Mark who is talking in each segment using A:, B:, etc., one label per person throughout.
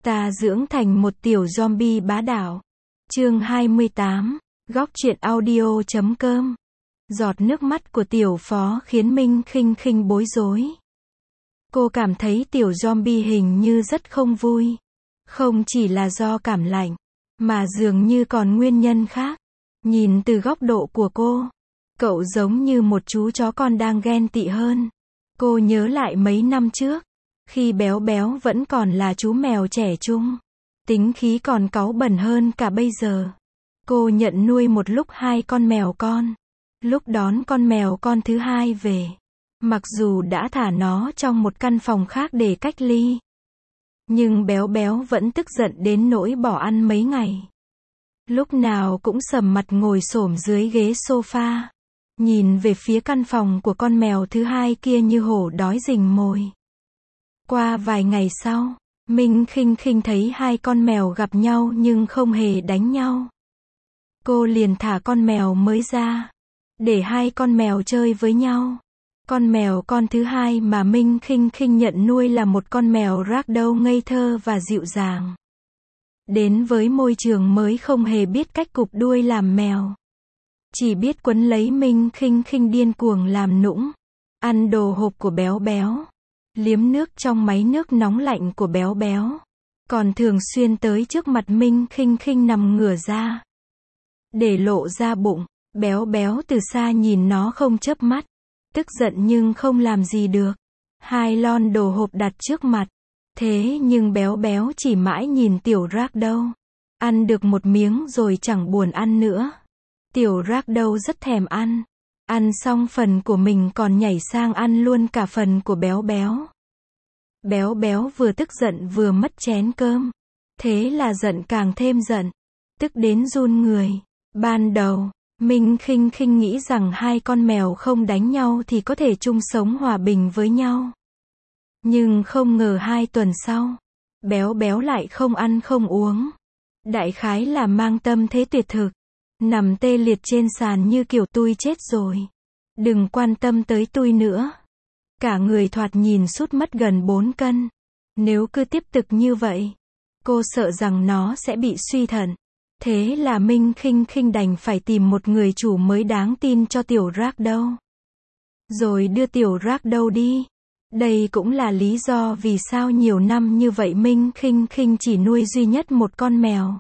A: Ta dưỡng thành một tiểu zombie bá đạo. Chương 28, góc truyện audio.com. Giọt nước mắt của tiểu phó khiến Minh Khinh Khinh bối rối. Cô cảm thấy tiểu zombie hình như rất không vui. Không chỉ là do cảm lạnh, mà dường như còn nguyên nhân khác. Nhìn từ góc độ của cô, cậu giống như một chú chó con đang ghen tị hơn. Cô nhớ lại mấy năm trước, khi Béo Béo vẫn còn là chú mèo trẻ trung, tính khí còn cáu bẩn hơn cả bây giờ. Cô nhận nuôi một lúc 2 con mèo con. Lúc đón con mèo con thứ 2 về, mặc dù đã thả nó trong một căn phòng khác để cách ly, nhưng Béo Béo vẫn tức giận đến nỗi bỏ ăn mấy ngày. Lúc nào cũng sầm mặt ngồi xổm dưới ghế sofa, nhìn về phía căn phòng của con mèo thứ 2 kia như hổ đói rình mồi. Qua vài ngày sau, Minh Khinh Khinh thấy 2 con mèo gặp nhau nhưng không hề đánh nhau. Cô liền thả con mèo mới ra, để 2 con mèo chơi với nhau. Con mèo con thứ 2 mà Minh Khinh Khinh nhận nuôi là một con mèo ragdoll ngây thơ và dịu dàng. Đến với môi trường mới không hề biết cách cụp đuôi làm mèo, chỉ biết quấn lấy Minh Khinh Khinh điên cuồng làm nũng, ăn đồ hộp của Béo Béo, liếm nước trong máy nước nóng lạnh của Béo Béo, còn thường xuyên tới trước mặt Minh Khinh Khinh nằm ngửa ra, để lộ ra bụng. Béo Béo từ xa nhìn nó không chớp mắt, tức giận nhưng không làm gì được. 2 lon đồ hộp đặt trước mặt, thế nhưng Béo Béo chỉ mãi nhìn tiểu ragdoll, ăn được một miếng rồi chẳng buồn ăn nữa. Tiểu ragdoll rất thèm ăn xong phần của mình còn nhảy sang ăn luôn cả phần của Béo Béo. Béo Béo vừa tức giận vừa mất chén cơm, thế là giận càng thêm giận, tức đến run người. Ban đầu, Minh Khinh Khinh nghĩ rằng 2 con mèo không đánh nhau thì có thể chung sống hòa bình với nhau. Nhưng không ngờ 2 tuần sau, Béo Béo lại không ăn không uống. Đại khái là mang tâm thế tuyệt thực, nằm tê liệt trên sàn như kiểu tui chết rồi, đừng quan tâm tới tui nữa. Cả người thoạt nhìn sút mất gần 4 cân. Nếu cứ tiếp tục như vậy, cô sợ rằng nó sẽ bị suy thận. Thế là Minh Khinh Khinh đành phải tìm một người chủ mới đáng tin cho tiểu ragdoll, rồi đưa tiểu ragdoll đi. Đây cũng là lý do vì sao nhiều năm như vậy Minh Khinh Khinh chỉ nuôi duy nhất một con mèo.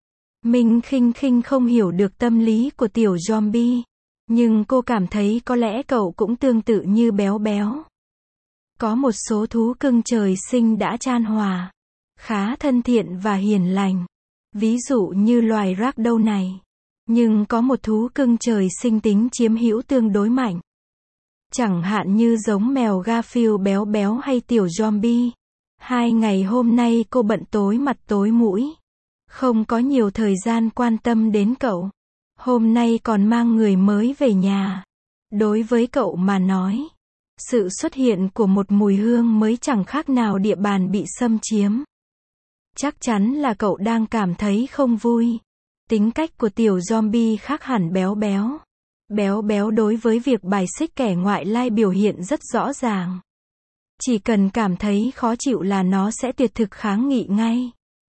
A: Minh Khinh Khinh không hiểu được tâm lý của tiểu zombie, nhưng cô cảm thấy có lẽ cậu cũng tương tự như Béo Béo. Có một số thú cưng trời sinh đã chan hòa, khá thân thiện và hiền lành, ví dụ như loài ragdoll này. Nhưng có một thú cưng trời sinh tính chiếm hữu tương đối mạnh, chẳng hạn như giống mèo Garfield Béo Béo hay tiểu zombie. 2 ngày hôm nay cô bận tối mặt tối mũi, không có nhiều thời gian quan tâm đến cậu. Hôm nay còn mang người mới về nhà. Đối với cậu mà nói, sự xuất hiện của một mùi hương mới chẳng khác nào địa bàn bị xâm chiếm. Chắc chắn là cậu đang cảm thấy không vui. Tính cách của tiểu zombie khác hẳn Béo Béo. Béo Béo đối với việc bài xích kẻ ngoại lai biểu hiện rất rõ ràng. Chỉ cần cảm thấy khó chịu là nó sẽ tuyệt thực kháng nghị ngay,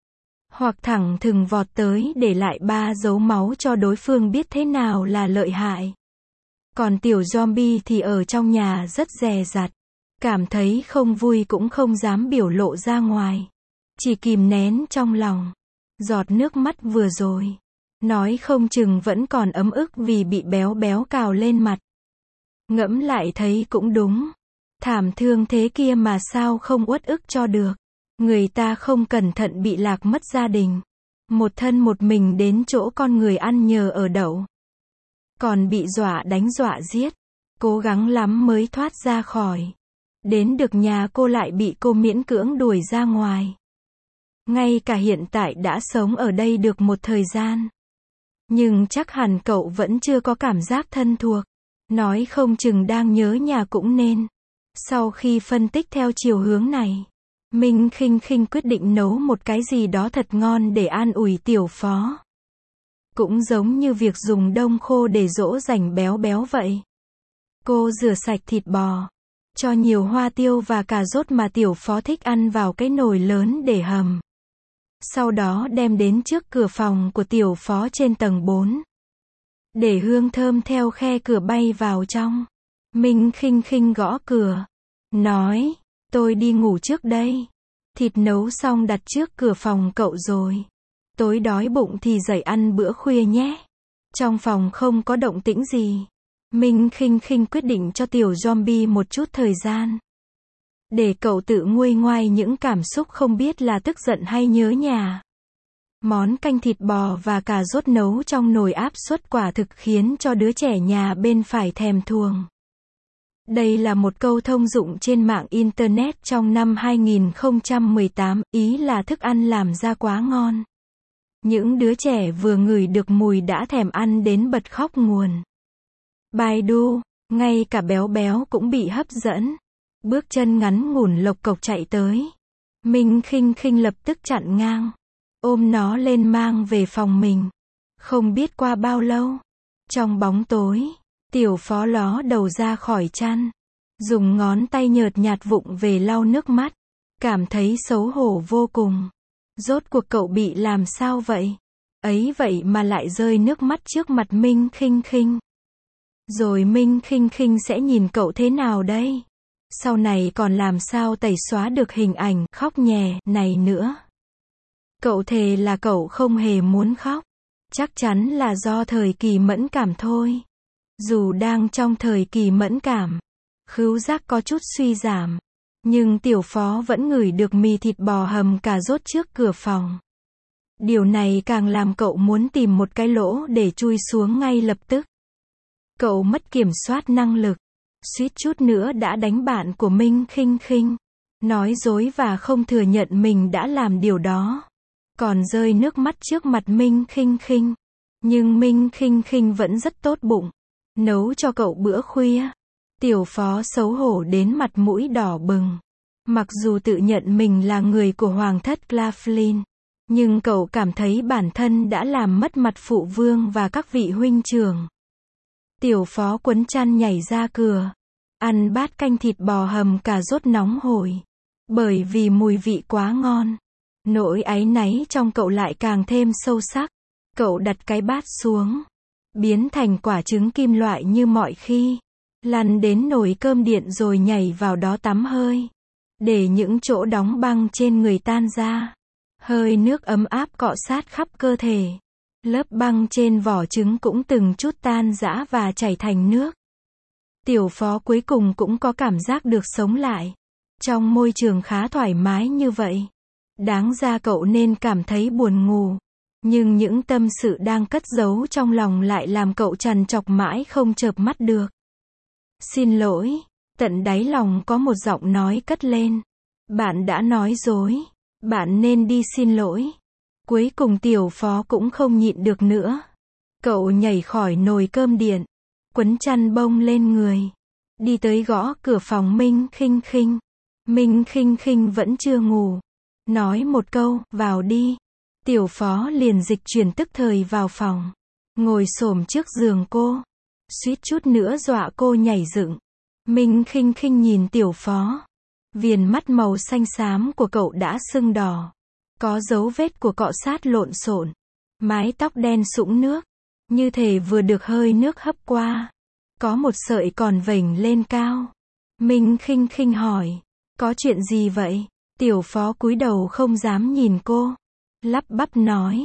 A: hoặc thẳng thừng vọt tới để lại 3 dấu máu cho đối phương biết thế nào là lợi hại. Còn tiểu zombie thì ở trong nhà rất dè dặt, cảm thấy không vui cũng không dám biểu lộ ra ngoài, chỉ kìm nén trong lòng. Giọt nước mắt vừa rồi, nói không chừng vẫn còn ấm ức vì bị Béo Béo cào lên mặt. Ngẫm lại thấy cũng đúng, thảm thương thế kia mà sao không uất ức cho được. Người ta không cẩn thận bị lạc mất gia đình, một thân một mình đến chỗ con người ăn nhờ ở đậu, còn bị dọa đánh dọa giết, cố gắng lắm mới thoát ra khỏi. Đến được nhà cô lại bị cô miễn cưỡng đuổi ra ngoài. Ngay cả hiện tại đã sống ở đây được một thời gian, nhưng chắc hẳn cậu vẫn chưa có cảm giác thân thuộc, nói không chừng đang nhớ nhà cũng nên. Sau khi phân tích theo chiều hướng này, Minh Khinh Khinh quyết định nấu một cái gì đó thật ngon để an ủi tiểu phó. Cũng giống như việc dùng đông khô để dỗ dành Béo Béo vậy. Cô rửa sạch thịt bò, cho nhiều hoa tiêu và cà rốt mà tiểu phó thích ăn vào cái nồi lớn để hầm. Sau đó đem đến trước cửa phòng của tiểu phó trên tầng 4. Để hương thơm theo khe cửa bay vào trong. Minh khinh khinh gõ cửa. Nói, tôi đi ngủ trước đây. Thịt nấu xong đặt trước cửa phòng cậu rồi. Tối đói bụng thì dậy ăn bữa khuya nhé. Trong phòng không có động tĩnh gì. Minh khinh khinh quyết định cho tiểu zombie một chút thời gian. Để cậu tự nguôi ngoai những cảm xúc không biết là tức giận hay nhớ nhà. Món canh thịt bò và cà rốt nấu trong nồi áp suất quả thực khiến cho đứa trẻ nhà bên phải thèm thuồng. Đây là một câu thông dụng trên mạng Internet trong năm 2018, ý là thức ăn làm ra quá ngon. Những đứa trẻ vừa ngửi được mùi đã thèm ăn đến bật khóc nguồn. Baidu, ngay cả béo béo cũng bị hấp dẫn. Bước chân ngắn ngủn lộc cộc chạy tới. Minh khinh khinh lập tức chặn ngang. Ôm nó lên mang về phòng mình. Không biết qua bao lâu. Trong bóng tối, tiểu phó ló đầu ra khỏi chăn. Dùng ngón tay nhợt nhạt vụng về lau nước mắt. Cảm thấy xấu hổ vô cùng. Rốt cuộc cậu bị làm sao vậy? Ấy vậy mà lại rơi nước mắt trước mặt Minh khinh khinh. Rồi Minh khinh khinh sẽ nhìn cậu thế nào đây? Sau này còn làm sao tẩy xóa được hình ảnh khóc nhè này nữa? Cậu thề là cậu không hề muốn khóc. Chắc chắn là do thời kỳ mẫn cảm thôi. Dù đang trong thời kỳ mẫn cảm, khứu giác có chút suy giảm, nhưng tiểu phó vẫn ngửi được mì thịt bò hầm cà rốt trước cửa phòng. Điều này càng làm cậu muốn tìm một cái lỗ để chui xuống ngay lập tức. Cậu mất kiểm soát năng lực, suýt chút nữa đã đánh bạn của Minh khinh khinh. Nói dối và không thừa nhận mình đã làm điều đó. Còn rơi nước mắt trước mặt Minh khinh khinh. Nhưng Minh khinh khinh vẫn rất tốt bụng. Nấu cho cậu bữa khuya. Tiểu phó xấu hổ đến mặt mũi đỏ bừng. Mặc dù tự nhận mình là người của hoàng thất Claflin, nhưng cậu cảm thấy bản thân đã làm mất mặt phụ vương và các vị huynh trưởng. Tiểu phó quấn chăn nhảy ra cửa. Ăn bát canh thịt bò hầm cà rốt nóng hổi. Bởi vì mùi vị quá ngon. Nỗi áy náy trong cậu lại càng thêm sâu sắc. Cậu đặt cái bát xuống. Biến thành quả trứng kim loại như mọi khi. Lăn đến nồi cơm điện rồi nhảy vào đó tắm hơi. Để những chỗ đóng băng trên người tan ra. Hơi nước ấm áp cọ sát khắp cơ thể. Lớp băng trên vỏ trứng cũng từng chút tan rã và chảy thành nước. Tiểu phó cuối cùng cũng có cảm giác được sống lại. Trong môi trường khá thoải mái như vậy. Đáng ra cậu nên cảm thấy buồn ngủ. Nhưng những tâm sự đang cất giấu trong lòng lại làm cậu trằn trọc mãi không chợp mắt được. Xin lỗi. Tận đáy lòng có một giọng nói cất lên. Bạn đã nói dối. Bạn nên đi xin lỗi. Cuối cùng tiểu phó cũng không nhịn được nữa. Cậu nhảy khỏi nồi cơm điện. Quấn chăn bông lên người. Đi tới gõ cửa phòng Minh khinh khinh. Minh khinh khinh vẫn chưa ngủ. Nói một câu, vào đi. Tiểu phó liền dịch chuyển tức thời vào phòng. Ngồi xổm trước giường cô. Suýt chút nữa dọa cô nhảy dựng. Minh khinh khinh nhìn tiểu phó. Viền mắt màu xanh xám của cậu đã sưng đỏ. Có dấu vết của cọ sát lộn xộn. Mái tóc đen sũng nước. Như thể vừa được hơi nước hấp qua. Có một sợi còn vểnh lên cao. Minh khinh khinh hỏi. Có chuyện gì vậy? Tiểu phó cúi đầu không dám nhìn cô. Lắp bắp nói.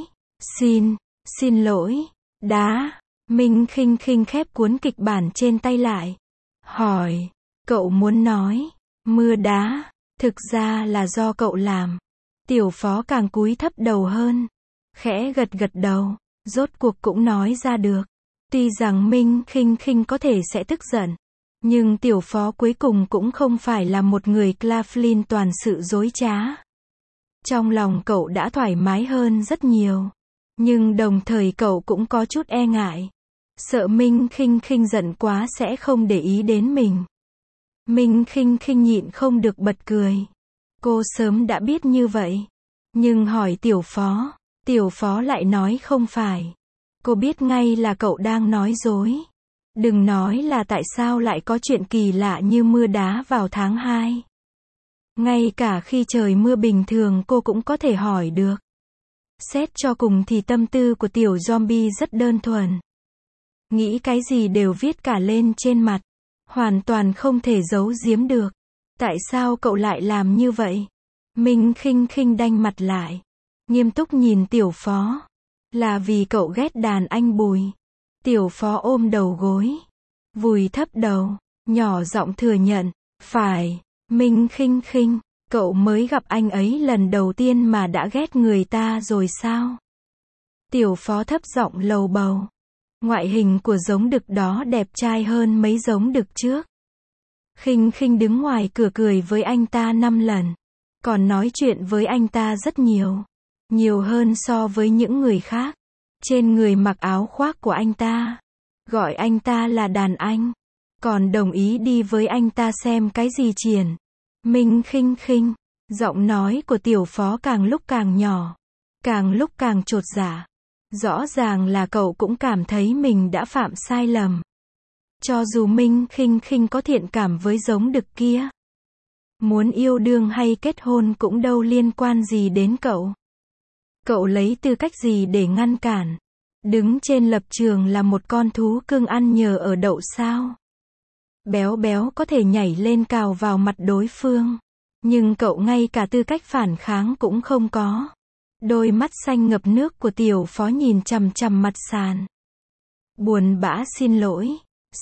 A: Xin lỗi. Đá. Minh khinh khinh khép cuốn kịch bản trên tay lại. Hỏi. Cậu muốn nói. Mưa đá. Thực ra là do cậu làm. Tiểu phó càng cúi thấp đầu hơn. Khẽ gật gật đầu. Rốt cuộc cũng nói ra được. Tuy rằng Minh khinh khinh có thể sẽ tức giận. Nhưng tiểu phó cuối cùng cũng không phải là một người Claflin toàn sự dối trá. Trong lòng cậu đã thoải mái hơn rất nhiều. Nhưng đồng thời cậu cũng có chút e ngại. Sợ Minh khinh khinh giận quá sẽ không để ý đến mình. Minh khinh khinh nhịn không được bật cười. Cô sớm đã biết như vậy. Nhưng hỏi tiểu phó lại nói không phải. Cô biết ngay là cậu đang nói dối. Đừng nói là tại sao lại có chuyện kỳ lạ như mưa đá vào tháng 2. Ngay cả khi trời mưa bình thường cô cũng có thể hỏi được. Xét cho cùng thì tâm tư của tiểu zombie rất đơn thuần. Nghĩ cái gì đều viết cả lên trên mặt. Hoàn toàn không thể giấu giếm được. Tại sao cậu lại làm như vậy? Minh Khinh Khinh đanh mặt lại. Nghiêm túc nhìn tiểu phó. Là vì cậu ghét đàn anh Bùi. Tiểu phó ôm đầu gối. Vùi thấp đầu. Nhỏ giọng thừa nhận. Phải, Minh Khinh Khinh. Cậu mới gặp anh ấy lần đầu tiên mà đã ghét người ta rồi sao? Tiểu phó thấp giọng lầu bầu. Ngoại hình của giống đực đó đẹp trai hơn mấy giống đực trước. Khinh Khinh đứng ngoài cửa cười với anh ta 5 lần. Còn nói chuyện với anh ta rất nhiều. Nhiều hơn so với những người khác. Trên người mặc áo khoác của anh ta. Gọi anh ta là đàn anh. Còn đồng ý đi với anh ta xem cái gì triển. Minh Khinh Khinh. Giọng nói của tiểu phó càng lúc càng nhỏ. Càng lúc càng chột dạ. Rõ ràng là cậu cũng cảm thấy mình đã phạm sai lầm. Cho dù Minh Khinh Khinh có thiện cảm với giống đực kia. Muốn yêu đương hay kết hôn cũng đâu liên quan gì đến cậu. Cậu lấy tư cách gì để ngăn cản? Đứng trên lập trường là một con thú cưng ăn nhờ ở đậu sao? Béo béo có thể nhảy lên cào vào mặt đối phương. Nhưng cậu ngay cả tư cách phản kháng cũng không có. Đôi mắt xanh ngập nước của tiểu phó nhìn chằm chằm mặt sàn. Buồn bã xin lỗi.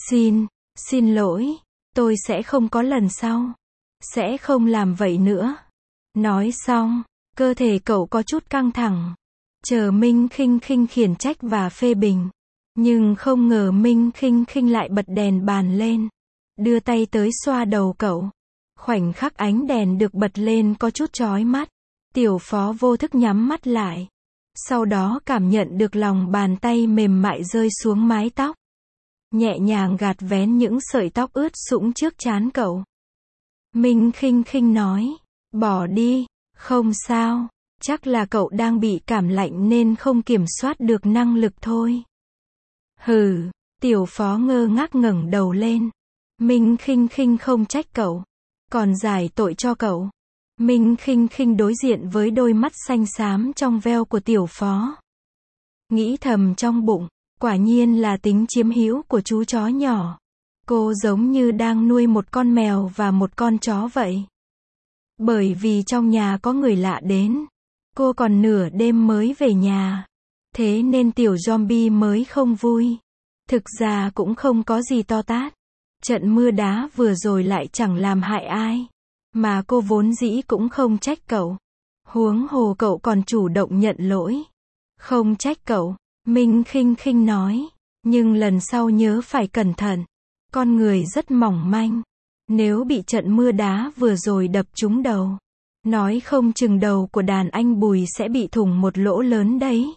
A: Xin lỗi. Tôi sẽ không có lần sau. Sẽ không làm vậy nữa. Nói xong, cơ thể cậu có chút căng thẳng. Chờ Minh Khinh Khinh khiển trách và phê bình. Nhưng không ngờ Minh Khinh Khinh lại bật đèn bàn lên. Đưa tay tới xoa đầu cậu. Khoảnh khắc ánh đèn được bật lên có chút chói mắt. Tiểu phó vô thức nhắm mắt lại. Sau đó cảm nhận được lòng bàn tay mềm mại rơi xuống mái tóc. Nhẹ nhàng gạt vén những sợi tóc ướt sũng trước trán cậu. Minh Khinh Khinh nói. Bỏ đi, không sao. Chắc là cậu đang bị cảm lạnh nên không kiểm soát được năng lực thôi. Hừ, tiểu phó ngơ ngác ngẩng đầu lên. Minh Khinh Khinh không trách cậu. Còn giải tội cho cậu. Minh Khinh Khinh đối diện với đôi mắt xanh xám trong veo của tiểu phó. Nghĩ thầm trong bụng, quả nhiên là tính chiếm hữu của chú chó nhỏ. Cô giống như đang nuôi một con mèo và một con chó vậy. Bởi vì trong nhà có người lạ đến. Cô còn nửa đêm mới về nhà. Thế nên tiểu zombie mới không vui. Thực ra cũng không có gì to tát. Trận mưa đá vừa rồi lại chẳng làm hại ai. Mà cô vốn dĩ cũng không trách cậu. Huống hồ cậu còn chủ động nhận lỗi. Không trách cậu, Minh Khinh Khinh nói. Nhưng lần sau nhớ phải cẩn thận. Con người rất mỏng manh. Nếu bị trận mưa đá vừa rồi đập trúng đầu. Nói không chừng đầu của đàn anh Bùi sẽ bị thủng một lỗ lớn đấy.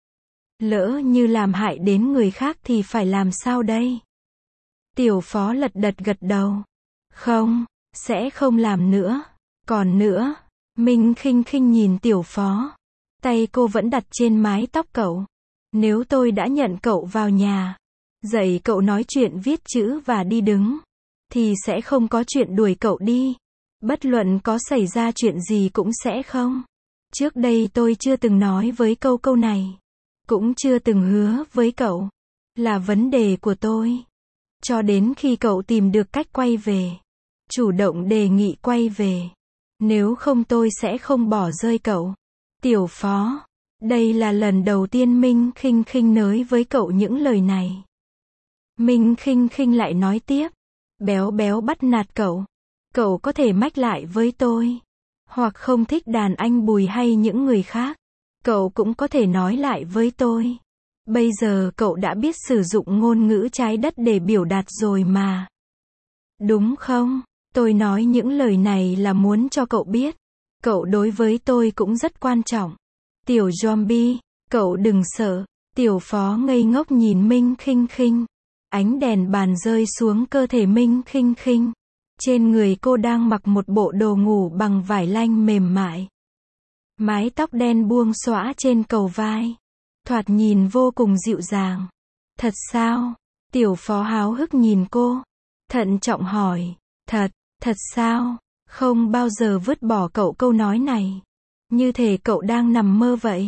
A: Lỡ như làm hại đến người khác thì phải làm sao đây? Tiểu phó lật đật gật đầu. Không, sẽ không làm nữa. Còn nữa, Minh Khinh Khinh nhìn tiểu phó. Tay cô vẫn đặt trên mái tóc cậu. Nếu tôi đã nhận cậu vào nhà, dạy cậu nói chuyện viết chữ và đi đứng, thì sẽ không có chuyện đuổi cậu đi. Bất luận có xảy ra chuyện gì cũng sẽ không. Trước đây tôi chưa từng nói với câu này. Cũng chưa từng hứa với cậu. Là vấn đề của tôi. Cho đến khi cậu tìm được cách quay về. Chủ động đề nghị quay về. Nếu không tôi sẽ không bỏ rơi cậu. Tiểu phó. Đây là lần đầu tiên Minh Khinh Khinh nói với cậu những lời này. Minh Khinh Khinh lại nói tiếp. Béo béo bắt nạt cậu. Cậu có thể mách lại với tôi. Hoặc không thích đàn anh Bùi hay những người khác. Cậu cũng có thể nói lại với tôi. Bây giờ cậu đã biết sử dụng ngôn ngữ trái đất để biểu đạt rồi mà. Đúng không? Tôi nói những lời này là muốn cho cậu biết. Cậu đối với tôi cũng rất quan trọng. Tiểu zombie, cậu đừng sợ. Tiểu phó ngây ngốc nhìn Minh Khinh Khinh. Ánh đèn bàn rơi xuống cơ thể Minh Khinh Khinh. Trên người cô đang mặc một bộ đồ ngủ bằng vải lanh mềm mại. Mái tóc đen buông xõa trên cầu vai. Thoạt nhìn vô cùng dịu dàng. Thật sao? Tiểu phó háo hức nhìn cô. Thận trọng hỏi. Thật sao? Không bao giờ vứt bỏ cậu câu nói này. Như thể cậu đang nằm mơ vậy.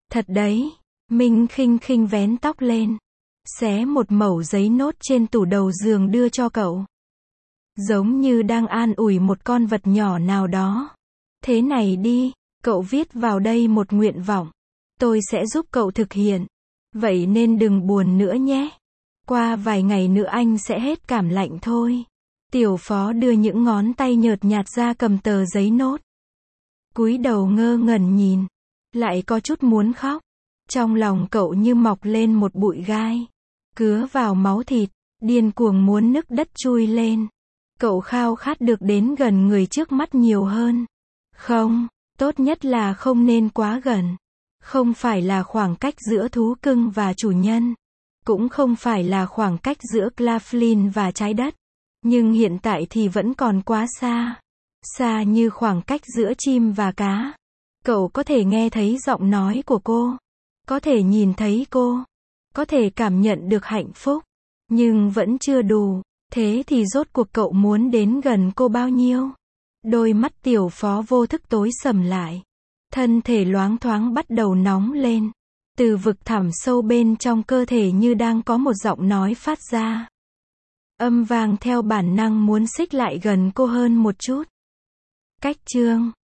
A: Thật đấy. Minh khinh khinh vén tóc lên, xé một mẩu giấy nốt trên tủ đầu giường đưa cho cậu. Giống như đang an ủi một con vật nhỏ nào đó. Thế này đi, cậu viết vào đây một nguyện vọng. Tôi sẽ giúp cậu thực hiện. Vậy nên đừng buồn nữa nhé. Qua vài ngày nữa anh sẽ hết cảm lạnh thôi. Tiểu Phó đưa những ngón tay nhợt nhạt ra cầm tờ giấy nốt. Cúi đầu ngơ ngẩn nhìn. Lại có chút muốn khóc. Trong lòng cậu như mọc lên một bụi gai. Cứa vào máu thịt. Điên cuồng muốn nức đất chui lên. Cậu khao khát được đến gần người trước mắt nhiều hơn. Không, tốt nhất là không nên quá gần. Không phải là khoảng cách giữa thú cưng và chủ nhân. Cũng không phải là khoảng cách giữa Claflin và trái đất. Nhưng hiện tại thì vẫn còn quá xa. Xa như khoảng cách giữa chim và cá. Cậu có thể nghe thấy giọng nói của cô. Có thể nhìn thấy cô. Có thể cảm nhận được hạnh phúc. Nhưng vẫn chưa đủ. Thế thì rốt cuộc cậu muốn đến gần cô bao nhiêu? Đôi mắt Tiểu Phó vô thức tối sầm lại. Thân thể loáng thoáng bắt đầu nóng lên. Từ vực thẳm sâu bên trong cơ thể như đang có một giọng nói phát ra. Âm vang theo bản năng muốn xích lại gần cô hơn một chút. Cách chương